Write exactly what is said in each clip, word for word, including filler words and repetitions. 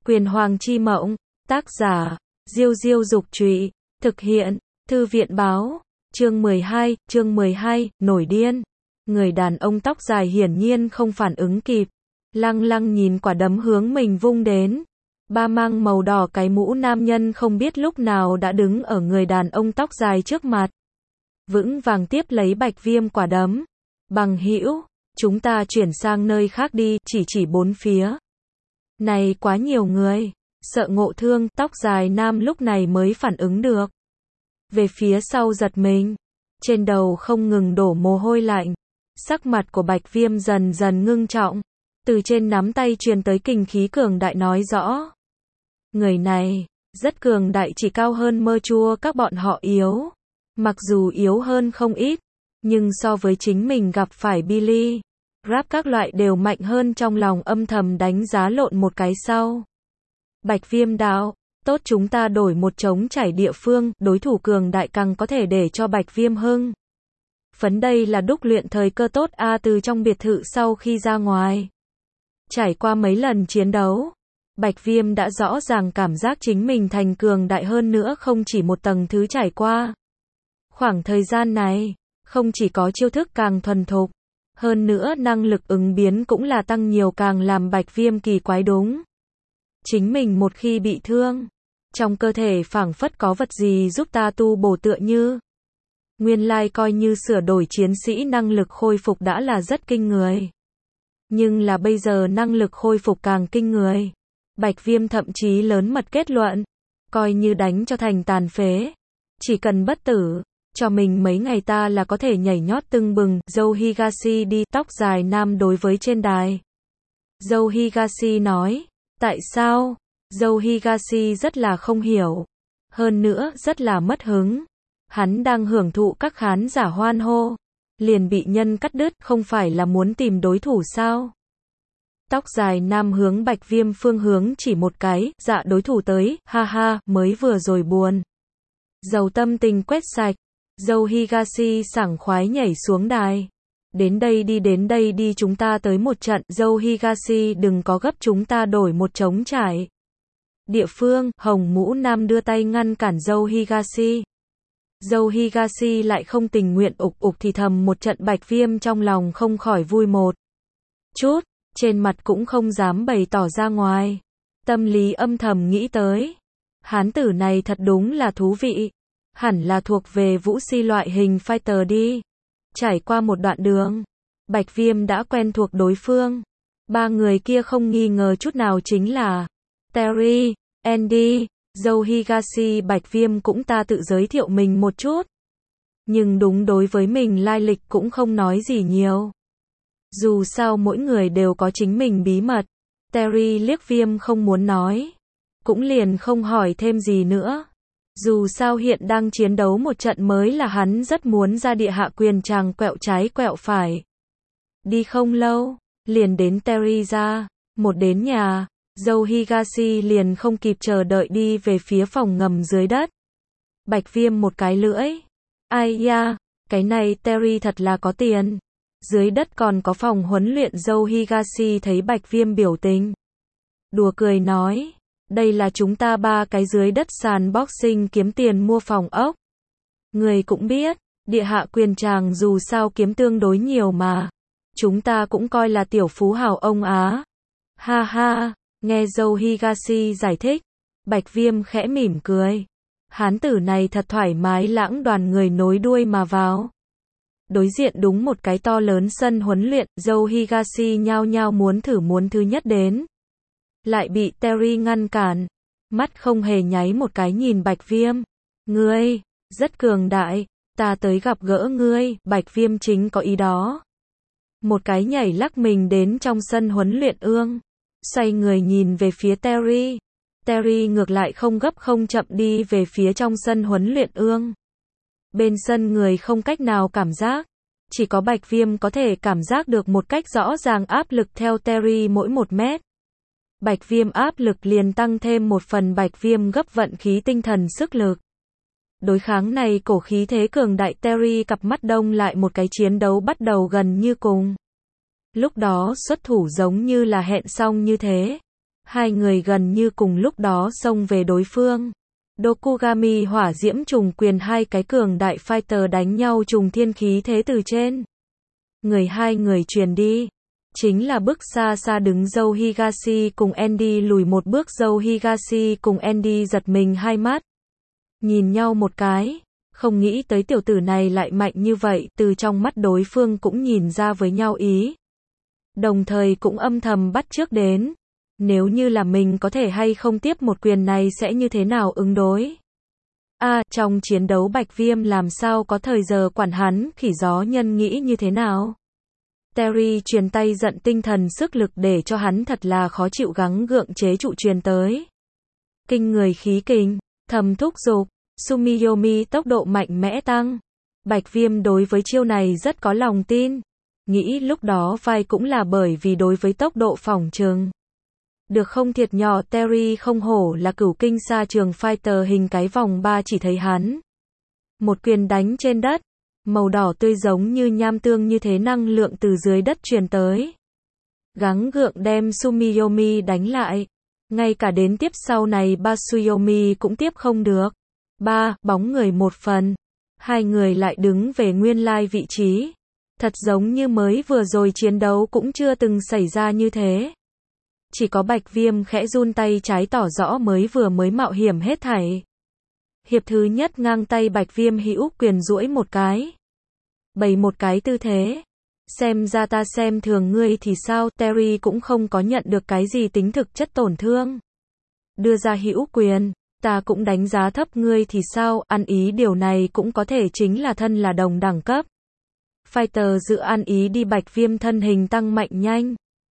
Quyền Hoàng chi mộng, tác giả, Diêu Diêu Dục Trụy, thực hiện, Thư viện Báo, chương mười hai, chương mười hai, nổi điên. Người đàn ông tóc dài hiển nhiên không phản ứng kịp, lăng lăng nhìn quả đấm hướng mình vung đến. Ba mang màu đỏ cái mũ nam nhân không biết lúc nào đã đứng ở người đàn ông tóc dài trước mặt. Vững vàng tiếp lấy Bạch Viêm quả đấm. Bằng hữu, chúng ta chuyển sang nơi khác đi, chỉ chỉ bốn phía. Này quá nhiều người, sợ ngộ thương, tóc dài nam lúc này mới phản ứng được. Về phía sau giật mình, trên đầu không ngừng đổ mồ hôi lạnh. Sắc mặt của Bạch Viêm dần dần ngưng trọng, từ trên nắm tay truyền tới kình khí cường đại nói rõ. Người này, rất cường đại, chỉ cao hơn mơ chua các bọn họ yếu. Mặc dù yếu hơn không ít, nhưng so với chính mình gặp phải Billy, Rap các loại đều mạnh hơn, trong lòng âm thầm đánh giá lộn một cái sau. Bạch Viêm đạo, tốt, chúng ta đổi một trống trải địa phương, đối thủ cường đại càng có thể để cho Bạch Viêm hưng. Phấn đây là đúc luyện thời cơ tốt a. À, từ trong biệt thự sau khi ra ngoài, trải qua mấy lần chiến đấu, Bạch Viêm đã rõ ràng cảm giác chính mình thành cường đại hơn nữa không chỉ một tầng thứ trải qua. Khoảng thời gian này, không chỉ có chiêu thức càng thuần thục, hơn nữa năng lực ứng biến cũng là tăng nhiều, càng làm Bạch Viêm kỳ quái đúng. Chính mình một khi bị thương, trong cơ thể phảng phất có vật gì giúp ta tu bổ tựa như. Nguyên lai coi như sửa đổi chiến sĩ năng lực khôi phục đã là rất kinh người. Nhưng là bây giờ năng lực khôi phục càng kinh người. Bạch Viêm thậm chí lớn mật kết luận, coi như đánh cho thành tàn phế, chỉ cần bất tử, cho mình mấy ngày ta là có thể nhảy nhót tưng bừng. Dâu Higashi đi, tóc dài nam đối với trên đài. Dâu Higashi nói, tại sao? Dâu Higashi rất là không hiểu, hơn nữa rất là mất hứng. Hắn đang hưởng thụ các khán giả hoan hô, liền bị nhân cắt đứt, không phải là muốn tìm đối thủ sao? Tóc dài nam hướng Bạch Viêm phương hướng chỉ một cái, dạ đối thủ tới, ha ha, mới vừa rồi buồn. Dầu tâm tình quét sạch, dâu Higashi sảng khoái nhảy xuống đài. Đến đây đi, đến đây đi, chúng ta tới một trận. Dâu Higashi đừng có gấp, chúng ta đổi một trống trải địa phương. Hồng mũ nam đưa tay ngăn cản dâu Higashi. Dâu Higashi lại không tình nguyện, ục ục thì thầm một trận. Bạch Viêm trong lòng không khỏi vui một chút, trên mặt cũng không dám bày tỏ ra ngoài. Tâm lý âm thầm nghĩ tới, hán tử này thật đúng là thú vị, hẳn là thuộc về vũ si loại hình fighter đi. Trải qua một đoạn đường, Bạch Viêm đã quen thuộc đối phương. Ba người kia không nghi ngờ chút nào chính là Terry, Andy, dâu Higashi. Bạch Viêm cũng ta tự giới thiệu mình một chút, nhưng đúng đối với mình lai lịch cũng không nói gì nhiều. Dù sao mỗi người đều có chính mình bí mật. Terry liếc Viêm không muốn nói, cũng liền không hỏi thêm gì nữa. Dù sao hiện đang chiến đấu một trận mới là hắn rất muốn ra địa hạ quyền tràng quẹo trái quẹo phải. Đi không lâu, liền đến Terry ra. Một đến nhà, dâu Higashi liền không kịp chờ đợi đi về phía phòng ngầm dưới đất. Bạch Viêm một cái lưỡi, ai ya, cái này Terry thật là có tiền. Dưới đất còn có phòng huấn luyện. Dâu Higashi thấy Bạch Viêm biểu tình, đùa cười nói, đây là chúng ta ba cái dưới đất sàn boxing kiếm tiền mua phòng ốc. Người cũng biết, địa hạ quyền tràng dù sao kiếm tương đối nhiều mà. Chúng ta cũng coi là tiểu phú hào ông Á. Ha ha, nghe dâu Higashi giải thích, Bạch Viêm khẽ mỉm cười. Hán tử này thật thoải mái lãng đoàn người nối đuôi mà vào. Đối diện đúng một cái to lớn sân huấn luyện, dâu Higashi nhao nhao muốn thử muốn thứ nhất đến. Lại bị Terry ngăn cản, mắt không hề nháy một cái nhìn Bạch Viêm. Ngươi, rất cường đại, ta tới gặp gỡ ngươi. Bạch Viêm chính có ý đó. Một cái nhảy lắc mình đến trong sân huấn luyện ương, xoay người nhìn về phía Terry. Terry ngược lại không gấp không chậm đi về phía trong sân huấn luyện ương. Bên sân người không cách nào cảm giác, chỉ có Bạch Viêm có thể cảm giác được một cách rõ ràng áp lực theo Terry mỗi một mét. Bạch Viêm áp lực liền tăng thêm một phần. Bạch Viêm gấp vận khí tinh thần sức lực. Đối kháng này cổ khí thế cường đại. Terry cặp mắt đông lại, một cái chiến đấu bắt đầu gần như cùng lúc đó xuất thủ giống như là hẹn xong như thế. Hai người gần như cùng lúc đó xông về đối phương. Dokugami hỏa diễm trùng quyền, hai cái cường đại fighter đánh nhau trùng thiên khí thế từ trên người hai người truyền đi. Chính là bước xa xa đứng dâu Higashi cùng Andy lùi một bước, dâu Higashi cùng Andy giật mình hai mắt. Nhìn nhau một cái, không nghĩ tới tiểu tử này lại mạnh như vậy, từ trong mắt đối phương cũng nhìn ra với nhau ý. Đồng thời cũng âm thầm bắt chước đến. Nếu như là mình có thể hay không tiếp một quyền này sẽ như thế nào ứng đối. A, à, trong chiến đấu Bạch Viêm làm sao có thời giờ quản hắn, khỉ gió nhân nghĩ như thế nào. Terry truyền tay giận tinh thần sức lực để cho hắn thật là khó chịu, gắng gượng chế trụ truyền tới. Kinh người khí kình, thầm thúc giục, Sumiyomi tốc độ mạnh mẽ tăng. Bạch Viêm đối với chiêu này rất có lòng tin. Nghĩ lúc đó vai cũng là bởi vì đối với tốc độ phỏng trường. Được không thiệt nhỏ, Terry không hổ là cửu kinh xa trường fighter hình cái vòng ba, chỉ thấy hắn. Một quyền đánh trên đất. Màu đỏ tươi giống như nham tương như thế năng lượng từ dưới đất truyền tới. Gắng gượng đem Sumiyomi đánh lại. Ngay cả đến tiếp sau này Basuyomi cũng tiếp không được. Ba, bóng người một phần. Hai người lại đứng về nguyên lai vị trí. Thật giống như mới vừa rồi chiến đấu cũng chưa từng xảy ra như thế. Chỉ có Bạch Viêm khẽ run tay trái tỏ rõ mới vừa mới mạo hiểm hết thảy. Hiệp thứ nhất ngang tay Bạch Viêm hữu quyền duỗi một cái. Bày một cái tư thế. Xem ra ta xem thường ngươi thì sao, Terry cũng không có nhận được cái gì tính thực chất tổn thương. Đưa ra hữu quyền, ta cũng đánh giá thấp ngươi thì sao, ăn ý điều này cũng có thể chính là thân là đồng đẳng cấp. Fighter dự ăn ý đi, Bạch Viêm thân hình tăng mạnh nhanh.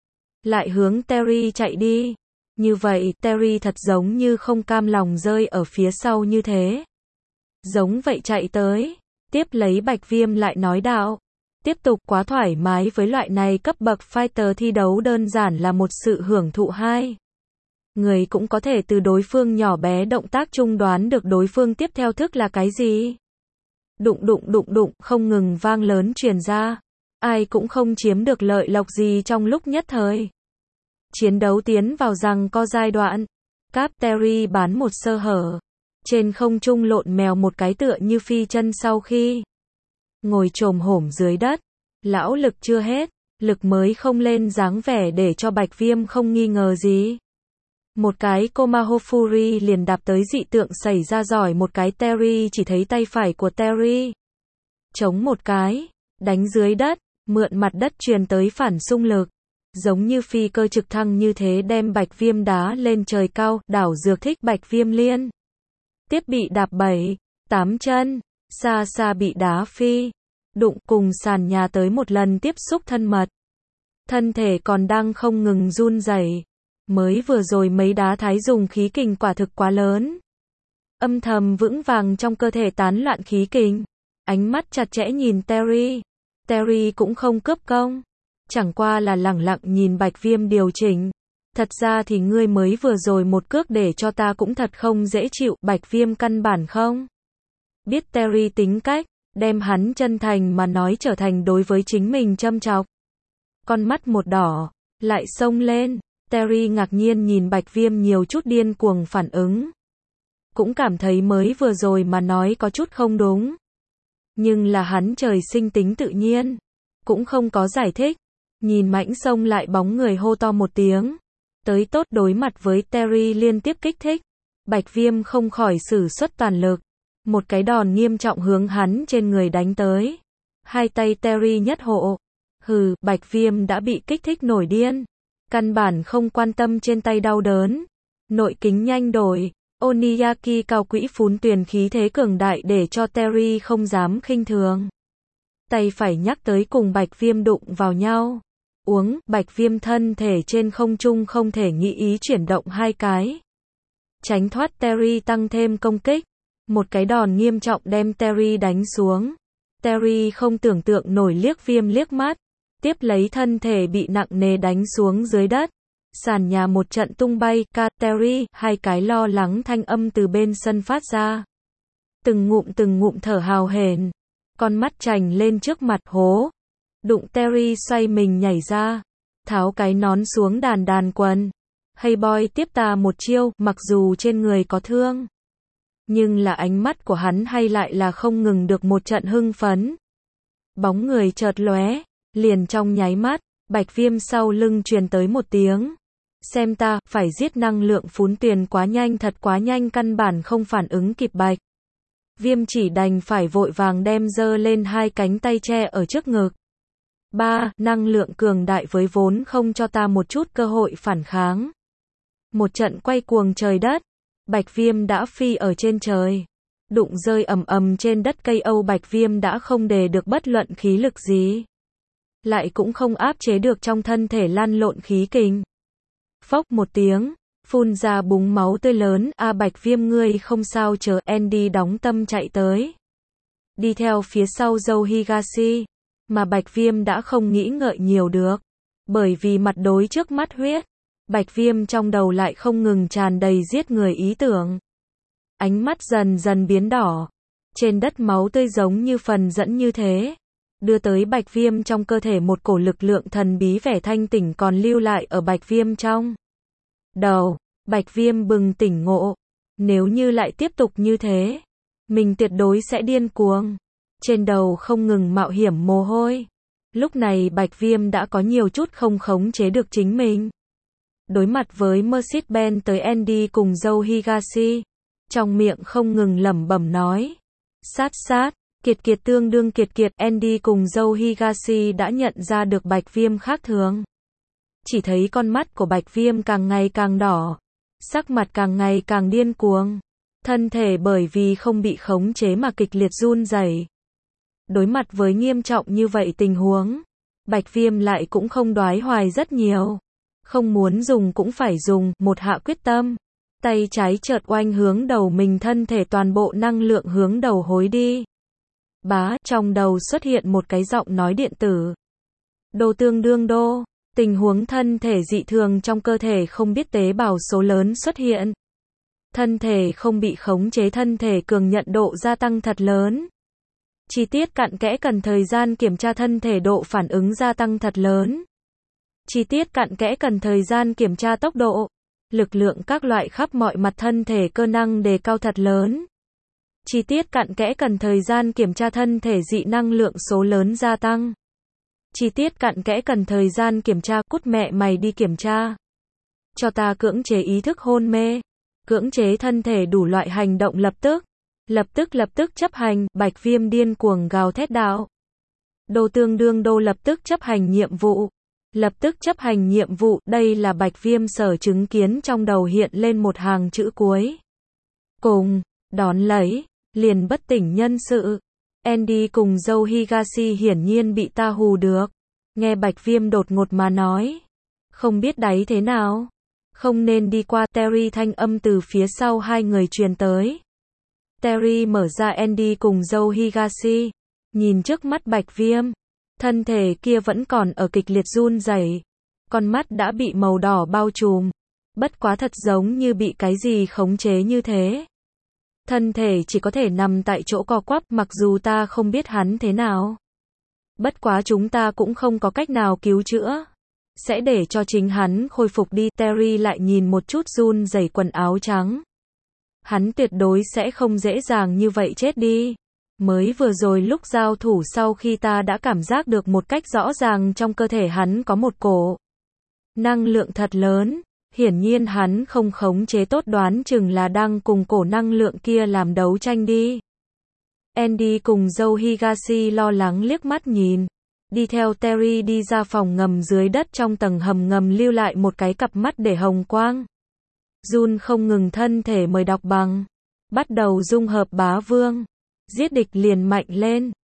Lại hướng Terry chạy đi. Như vậy, Terry thật giống như không cam lòng rơi ở phía sau như thế. Giống vậy chạy tới. Tiếp lấy Bạch Viêm lại nói đạo. Tiếp tục quá thoải mái với loại này cấp bậc fighter, thi đấu đơn giản là một sự hưởng thụ. Hai người cũng có thể từ đối phương nhỏ bé động tác chung đoán được đối phương tiếp theo thức là cái gì. Đụng đụng đụng đụng không ngừng vang lớn truyền ra. Ai cũng không chiếm được lợi lộc gì trong lúc nhất thời. Chiến đấu tiến vào giằng co giai đoạn. Cap Terry bán một sơ hở. Trên không trung lộn mèo một cái tựa như phi chân sau khi ngồi chồm hổm dưới đất. Lão lực chưa hết, lực mới không lên dáng vẻ để cho Bạch Viêm không nghi ngờ gì. Một cái Komaho Fury liền đạp tới, dị tượng xảy ra, giỏi một cái Terry chỉ thấy tay phải của Terry chống một cái, đánh dưới đất, mượn mặt đất truyền tới phản xung lực. Giống như phi cơ trực thăng như thế đem Bạch Viêm đá lên trời cao, đảo dược thích Bạch Viêm liên tiếp bị đạp bảy, tám chân, xa xa bị đá phi, đụng cùng sàn nhà tới một lần tiếp xúc thân mật. Thân thể còn đang không ngừng run rẩy. Mới vừa rồi mấy đá thái dùng khí kình quả thực quá lớn. Âm thầm vững vàng trong cơ thể tán loạn khí kình. Ánh mắt chặt chẽ nhìn Terry. Terry cũng không cướp công. Chẳng qua là lẳng lặng nhìn Bạch Viêm điều chỉnh. Thật ra thì ngươi mới vừa rồi một cước để cho ta cũng thật không dễ chịu. Bạch Viêm căn bản không biết Terry tính cách, đem hắn chân thành mà nói trở thành đối với chính mình châm chọc. Con mắt một đỏ, lại xông lên. Terry ngạc nhiên nhìn Bạch Viêm nhiều chút điên cuồng phản ứng. Cũng cảm thấy mới vừa rồi mà nói có chút không đúng. Nhưng là hắn trời sinh tính tự nhiên. Cũng không có giải thích. Nhìn mãnh xông lại bóng người hô to một tiếng. Tới tốt đối mặt với Terry liên tiếp kích thích. Bạch Viêm không khỏi sử xuất toàn lực. Một cái đòn nghiêm trọng hướng hắn trên người đánh tới. Hai tay Terry nhất hộ. Hừ, Bạch Viêm đã bị kích thích nổi điên. Căn bản không quan tâm trên tay đau đớn. Nội kính nhanh đổi. Oniyaki cao quỹ phún tuyền khí thế cường đại để cho Terry không dám khinh thường. Tay phải nhắc tới cùng Bạch Viêm đụng vào nhau. Uống, Bạch Viêm thân thể trên không trung không thể nghĩ ý chuyển động hai cái. Tránh thoát Terry tăng thêm công kích. Một cái đòn nghiêm trọng đem Terry đánh xuống. Terry không tưởng tượng nổi liếc Viêm liếc mắt. Tiếp lấy thân thể bị nặng nề đánh xuống dưới đất. Sàn nhà một trận tung bay, ca, Terry, hai cái lo lắng thanh âm từ bên sân phát ra. Từng ngụm từng ngụm thở hào hển. Con mắt trành lên trước mặt hố. Đụng Terry xoay mình nhảy ra. Tháo cái nón xuống đàn đàn quần. Hey boy tiếp ta một chiêu, mặc dù trên người có thương. Nhưng là ánh mắt của hắn hay lại là không ngừng được một trận hưng phấn. Bóng người chợt lóe, liền trong nháy mắt, Bạch Viêm sau lưng truyền tới một tiếng. Xem ta, phải giết năng lượng phún tuyền quá nhanh thật quá nhanh căn bản không phản ứng kịp Bạch. Viêm chỉ đành phải vội vàng đem giơ lên hai cánh tay che ở trước ngực. Ba, năng lượng cường đại với vốn không cho ta một chút cơ hội phản kháng. Một trận quay cuồng trời đất, Bạch Viêm đã phi ở trên trời. Đụng rơi ầm ầm trên đất cây Âu Bạch Viêm đã không đề được bất luận khí lực gì. Lại cũng không áp chế được trong thân thể lăn lộn khí kình. Phốc một tiếng, phun ra búng máu tươi lớn, a Bạch Viêm ngươi không sao chờ, Andy đóng tâm chạy tới. Đi theo phía sau Dâu Higashi, mà Bạch Viêm đã không nghĩ ngợi nhiều được. Bởi vì mặt đối trước mắt huyết, Bạch Viêm trong đầu lại không ngừng tràn đầy giết người ý tưởng. Ánh mắt dần dần biến đỏ, trên đất máu tươi giống như phần dẫn như thế. Đưa tới Bạch Viêm trong cơ thể một cổ lực lượng thần bí vẻ thanh tỉnh còn lưu lại ở Bạch Viêm trong đầu. Bạch Viêm bừng tỉnh ngộ. Nếu như lại tiếp tục như thế, mình tuyệt đối sẽ điên cuồng. Trên đầu không ngừng mạo hiểm mồ hôi. Lúc này Bạch Viêm đã có nhiều chút không khống chế được chính mình. Đối mặt với Mercedes-Benz tới Andy cùng Dâu Higashi, trong miệng không ngừng lẩm bẩm nói. Sát sát. Kiệt kiệt tương đương kiệt kiệt, Andy cùng Dâu Higashi đã nhận ra được Bạch Viêm khác thường. Chỉ thấy con mắt của Bạch Viêm càng ngày càng đỏ, sắc mặt càng ngày càng điên cuồng, thân thể bởi vì không bị khống chế mà kịch liệt run rẩy. Đối mặt với nghiêm trọng như vậy tình huống, Bạch Viêm lại cũng không đoái hoài rất nhiều. Không muốn dùng cũng phải dùng, một hạ quyết tâm. Tay trái chợt oanh hướng đầu mình, thân thể toàn bộ năng lượng hướng đầu hối đi. Bá, trong đầu xuất hiện một cái giọng nói điện tử. Đô tương đương đô, tình huống thân thể dị thường trong cơ thể không biết tế bào số lớn xuất hiện. Thân thể không bị khống chế, thân thể cường nhận độ gia tăng thật lớn. Chi tiết cặn kẽ cần thời gian kiểm tra, thân thể độ phản ứng gia tăng thật lớn. Chi tiết cặn kẽ cần thời gian kiểm tra tốc độ, lực lượng các loại khắp mọi mặt, thân thể cơ năng đề cao thật lớn. Chi tiết cặn kẽ cần thời gian kiểm tra, thân thể dị năng lượng số lớn gia tăng. Chi tiết cặn kẽ cần thời gian kiểm tra, cút mẹ mày đi kiểm tra. Cho ta cưỡng chế ý thức hôn mê, cưỡng chế thân thể đủ loại hành động lập tức. Lập tức lập tức chấp hành, Bạch Viêm điên cuồng gào thét đạo. Đô tương đương đô, lập tức chấp hành nhiệm vụ. Lập tức chấp hành nhiệm vụ, đây là Bạch Viêm sở chứng kiến, trong đầu hiện lên một hàng chữ cuối. Cùng, đón lấy, liền bất tỉnh nhân sự. Andy cùng Dâu Higashi hiển nhiên bị ta hù được. Nghe Bạch Viêm đột ngột mà nói. Không biết đáy thế nào. Không nên đi qua, Terry thanh âm từ phía sau hai người truyền tới. Terry mở ra Andy cùng Dâu Higashi. Nhìn trước mắt Bạch Viêm. Thân thể kia vẫn còn ở kịch liệt run rẩy. Con mắt đã bị màu đỏ bao trùm. Bất quá thật giống như bị cái gì khống chế như thế. Thân thể chỉ có thể nằm tại chỗ co quắp, mặc dù ta không biết hắn thế nào. Bất quá chúng ta cũng không có cách nào cứu chữa. Sẽ để cho chính hắn khôi phục đi. Terry lại nhìn một chút run rẩy quần áo trắng. Hắn tuyệt đối sẽ không dễ dàng như vậy chết đi. Mới vừa rồi lúc giao thủ, sau khi ta đã cảm giác được một cách rõ ràng trong cơ thể hắn có một cổ năng lượng thật lớn. Hiển nhiên hắn không khống chế tốt, đoán chừng là đang cùng cổ năng lượng kia làm đấu tranh đi. Andy cùng Dâu Higashi lo lắng liếc mắt nhìn. Đi theo Terry đi ra phòng ngầm dưới đất, trong tầng hầm ngầm lưu lại một cái cặp mắt để hồng quang. Run không ngừng, thân thể mời đọc bằng. Bắt đầu dung hợp bá vương. Giết địch liền mạnh lên.